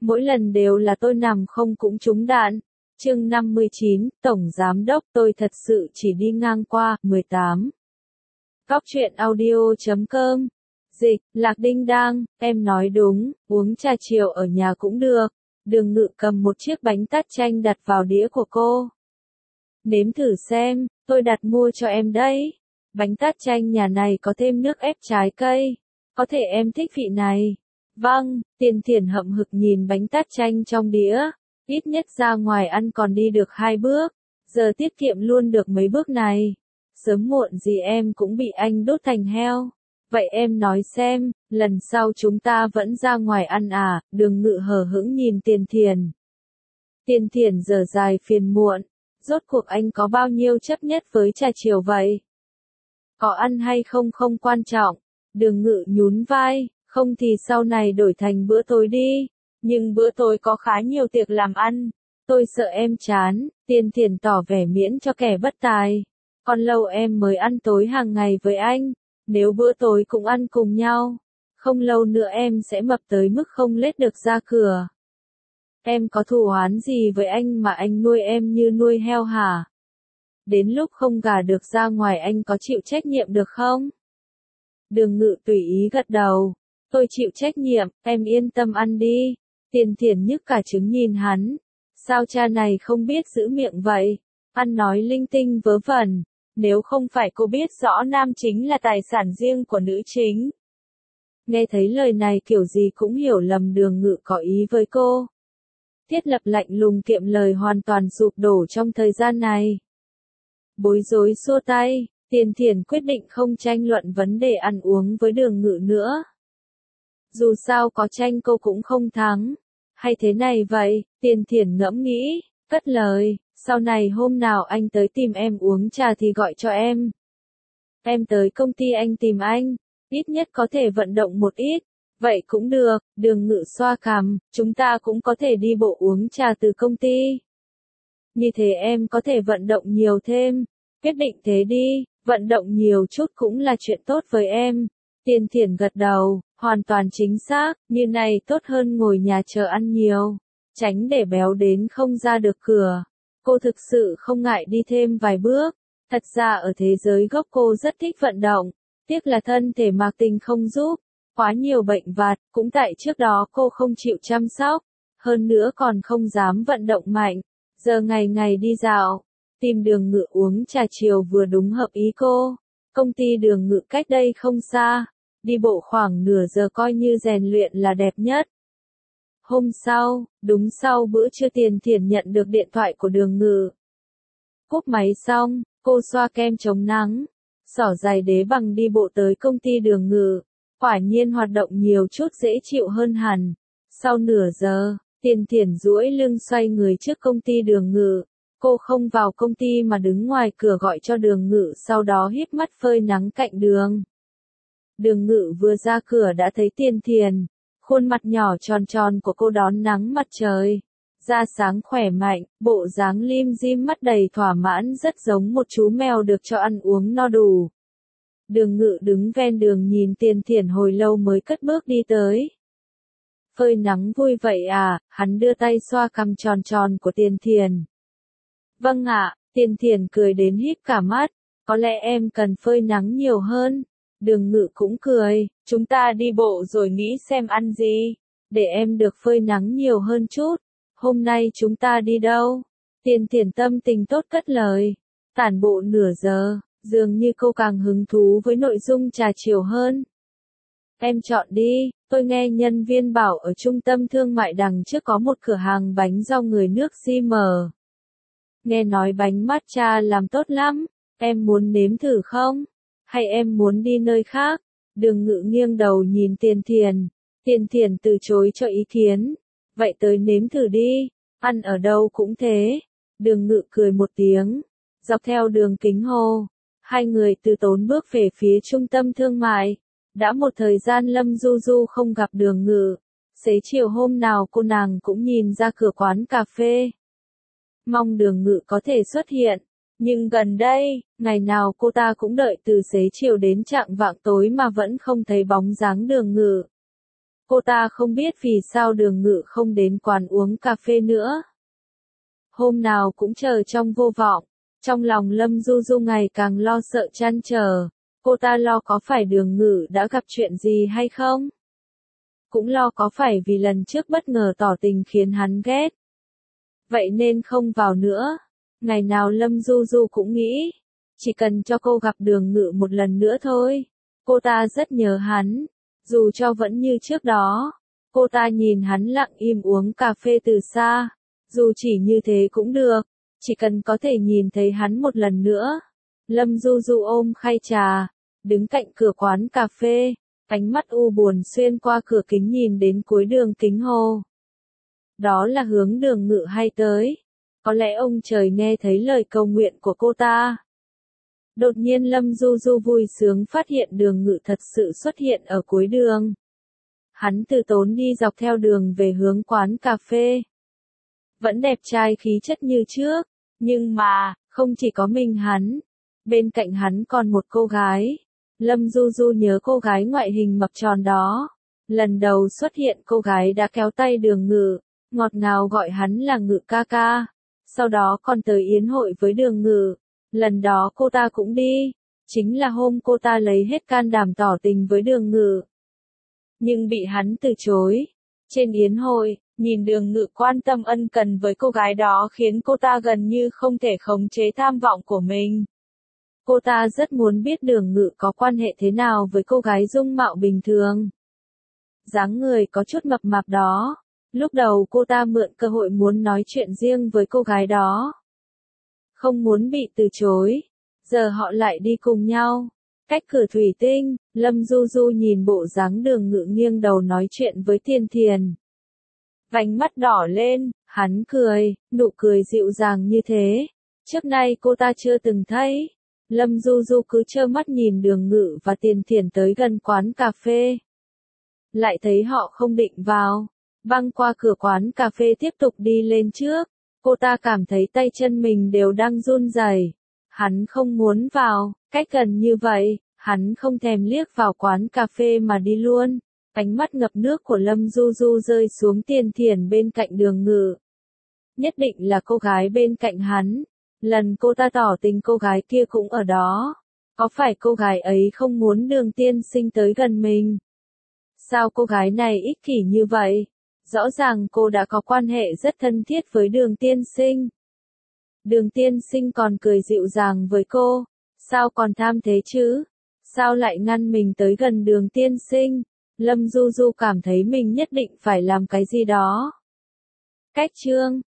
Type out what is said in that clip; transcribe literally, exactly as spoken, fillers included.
mỗi lần đều là tôi nằm không cũng trúng đạn. Chương năm mươi chín, Tổng Giám đốc tôi thật sự chỉ đi ngang qua, mười tám. Cóc truyện audio chấm com. Dịch, Lạc Đinh Đang, em nói đúng, uống trà chiều ở nhà cũng được. Đường Ngự cầm một chiếc bánh tart chanh đặt vào đĩa của cô. Nếm thử xem, tôi đặt mua cho em đấy. Bánh tart chanh nhà này có thêm nước ép trái cây. Có thể em thích vị này. Vâng, Tiền Thiển hậm hực nhìn bánh tart chanh trong đĩa. Ít nhất ra ngoài ăn còn đi được hai bước. Giờ tiết kiệm luôn được mấy bước này. Sớm muộn gì em cũng bị anh đốt thành heo. Vậy em nói xem, lần sau chúng ta vẫn ra ngoài ăn à? Đường Ngự hờ hững nhìn Tiền Thiển. Tiền Thiển giờ dài phiền muộn. Rốt cuộc anh có bao nhiêu chấp nhất với trà chiều vậy? Có ăn hay không không quan trọng. Đường Ngự nhún vai, không thì sau này đổi thành bữa tối đi. Nhưng bữa tối có khá nhiều tiệc làm ăn. Tôi sợ em chán. Tiền Thiển tỏ vẻ miễn cho kẻ bất tài. Còn lâu em mới ăn tối hàng ngày với anh. Nếu bữa tối cũng ăn cùng nhau, không lâu nữa em sẽ mập tới mức không lết được ra cửa. Em có thù oán gì với anh mà anh nuôi em như nuôi heo hả? Đến lúc không gả được ra ngoài anh có chịu trách nhiệm được không? Đường Ngự tùy ý gật đầu. Tôi chịu trách nhiệm, em yên tâm ăn đi. Tiền Thiển nhức cả trứng nhìn hắn. Sao cha này không biết giữ miệng vậy? Ăn nói linh tinh vớ vẩn. Nếu không phải cô biết rõ nam chính là tài sản riêng của nữ chính. Nghe thấy lời này kiểu gì cũng hiểu lầm Đường Ngự có ý với cô. Thiết Lập lạnh lùng kiệm lời hoàn toàn sụp đổ trong thời gian này. Bối rối xua tay, Tiền Thiển quyết định không tranh luận vấn đề ăn uống với Đường Ngự nữa. Dù sao có tranh cô cũng không thắng. Hay thế này vậy, Tiền Thiển ngẫm nghĩ, cất lời. Sau này hôm nào anh tới tìm em uống trà thì gọi cho em. Em tới công ty anh tìm anh, ít nhất có thể vận động một ít. Vậy cũng được, Đường Ngự xoa cằm, chúng ta cũng có thể đi bộ uống trà từ công ty. Như thế em có thể vận động nhiều thêm. Quyết định thế đi, vận động nhiều chút cũng là chuyện tốt với em. Tiền Thiển gật đầu, hoàn toàn chính xác, như này tốt hơn ngồi nhà chờ ăn nhiều. Tránh để béo đến không ra được cửa. Cô thực sự không ngại đi thêm vài bước. Thật ra ở thế giới gốc cô rất thích vận động. Tiếc là thân thể mạc tình không giúp. Quá nhiều bệnh vặt, cũng tại trước đó cô không chịu chăm sóc. Hơn nữa còn không dám vận động mạnh. Giờ ngày ngày đi dạo. Tìm Đường Ngự uống trà chiều vừa đúng hợp ý cô. Công ty Đường Ngự cách đây không xa. Đi bộ khoảng nửa giờ coi như rèn luyện là đẹp nhất. Hôm sau, đúng sau bữa trưa Tiền Thiển nhận được điện thoại của Đường Ngự. Cúp máy xong, cô xoa kem chống nắng, xỏ giày đế bằng đi bộ tới công ty Đường Ngự. Quả nhiên hoạt động nhiều chút dễ chịu hơn hẳn. Sau nửa giờ, Tiền Thiển duỗi lưng xoay người trước công ty Đường Ngự. Cô không vào công ty mà đứng ngoài cửa gọi cho Đường Ngự, sau đó híp mắt phơi nắng cạnh đường. Đường Ngự vừa ra cửa đã thấy Tiền Thiển. Khuôn mặt nhỏ tròn tròn của cô đón nắng mặt trời. Da sáng khỏe mạnh, bộ dáng lim dim mắt đầy thỏa mãn rất giống một chú mèo được cho ăn uống no đủ. Đường Ngự đứng ven đường nhìn Tiền Thiển hồi lâu mới cất bước đi tới. Phơi nắng vui vậy à? Hắn đưa tay xoa cằm tròn tròn của Tiền Thiển. Vâng ạ, Tiền Thiển cười đến híp cả mắt. Có lẽ em cần phơi nắng nhiều hơn. Đường Ngự cũng cười, chúng ta đi bộ rồi nghĩ xem ăn gì, để em được phơi nắng nhiều hơn chút. Hôm nay chúng ta đi đâu? Tiền Thiển tâm tình tốt cất lời. Tản bộ nửa giờ, dường như cô càng hứng thú với nội dung trà chiều hơn. Em chọn đi, tôi nghe nhân viên bảo ở trung tâm thương mại đằng trước có một cửa hàng bánh do người nước Si mở. Nghe nói bánh matcha làm tốt lắm, em muốn nếm thử không? Hay em muốn đi nơi khác? Đường Ngự nghiêng đầu nhìn Tiền Thiển. Tiền Thiển từ chối cho ý kiến. Vậy tới nếm thử đi, ăn ở đâu cũng thế. Đường Ngự cười một tiếng. Dọc theo đường kính hồ, hai người từ tốn bước về phía trung tâm thương mại. Đã một thời gian Lâm Du Du không gặp Đường Ngự. Xế chiều hôm nào cô nàng cũng nhìn ra cửa quán cà phê. Mong Đường Ngự có thể xuất hiện. Nhưng gần đây, ngày nào cô ta cũng đợi từ xế chiều đến chạng vạng tối mà vẫn không thấy bóng dáng Đường Ngự. Cô ta không biết vì sao Đường Ngự không đến quán uống cà phê nữa. Hôm nào cũng chờ trong vô vọng. Trong lòng Lâm Du Du ngày càng lo sợ trăn trở. Cô ta lo có phải Đường Ngự đã gặp chuyện gì hay không? Cũng lo có phải vì lần trước bất ngờ tỏ tình khiến hắn ghét. Vậy nên không vào nữa. Ngày nào Lâm Du Du cũng nghĩ, chỉ cần cho cô gặp Đường Ngự một lần nữa thôi. Cô ta rất nhớ hắn, dù cho vẫn như trước đó. Cô ta nhìn hắn lặng im uống cà phê từ xa, dù chỉ như thế cũng được, chỉ cần có thể nhìn thấy hắn một lần nữa. Lâm Du Du ôm khay trà, đứng cạnh cửa quán cà phê, ánh mắt u buồn xuyên qua cửa kính nhìn đến cuối đường kính hồ. Đó là hướng Đường Ngự hay tới. Có lẽ ông trời nghe thấy lời cầu nguyện của cô ta. Đột nhiên Lâm Du Du vui sướng phát hiện Đường Ngự thật sự xuất hiện ở cuối đường. Hắn từ tốn đi dọc theo đường về hướng quán cà phê. Vẫn đẹp trai khí chất như trước, nhưng mà, không chỉ có mình hắn. Bên cạnh hắn còn một cô gái. Lâm Du Du nhớ cô gái ngoại hình mập tròn đó. Lần đầu xuất hiện cô gái đã kéo tay Đường Ngự, ngọt ngào gọi hắn là Ngự ca ca. Sau đó còn tới yến hội với Đường Ngự. Lần đó cô ta cũng đi. Chính là hôm cô ta lấy hết can đảm tỏ tình với Đường Ngự. Nhưng bị hắn từ chối. Trên yến hội, nhìn Đường Ngự quan tâm ân cần với cô gái đó khiến cô ta gần như không thể khống chế tham vọng của mình. Cô ta rất muốn biết Đường Ngự có quan hệ thế nào với cô gái dung mạo bình thường. Dáng người có chút mập mạp đó. Lúc đầu cô ta mượn cơ hội muốn nói chuyện riêng với cô gái đó. Không muốn bị từ chối. Giờ họ lại đi cùng nhau. Cách cửa thủy tinh, Lâm Du Du nhìn bộ dáng Đường Ngự nghiêng đầu nói chuyện với Tiền Thiền. Vành mắt đỏ lên, hắn cười, nụ cười dịu dàng như thế. Trước nay cô ta chưa từng thấy. Lâm Du Du cứ trơ mắt nhìn Đường Ngự và Tiền Thiền tới gần quán cà phê. Lại thấy họ không định vào. Băng qua cửa quán cà phê tiếp tục đi lên trước. Cô ta cảm thấy tay chân mình đều đang run rẩy. Hắn không muốn vào, cách gần như vậy, hắn không thèm liếc vào quán cà phê mà đi luôn. Ánh mắt ngập nước của Lâm Du Du rơi xuống Tiền Thiền bên cạnh Đường Ngự. Nhất định là cô gái bên cạnh hắn. Lần cô ta tỏ tình cô gái kia cũng ở đó. Có phải cô gái ấy không muốn Đường tiên sinh tới gần mình? Sao cô gái này ích kỷ như vậy? Rõ ràng cô đã có quan hệ rất thân thiết với Đường tiên sinh. Đường tiên sinh còn cười dịu dàng với cô. Sao còn tham thế chứ? Sao lại ngăn mình tới gần Đường tiên sinh? Lâm Du Du cảm thấy mình nhất định phải làm cái gì đó. Cách chương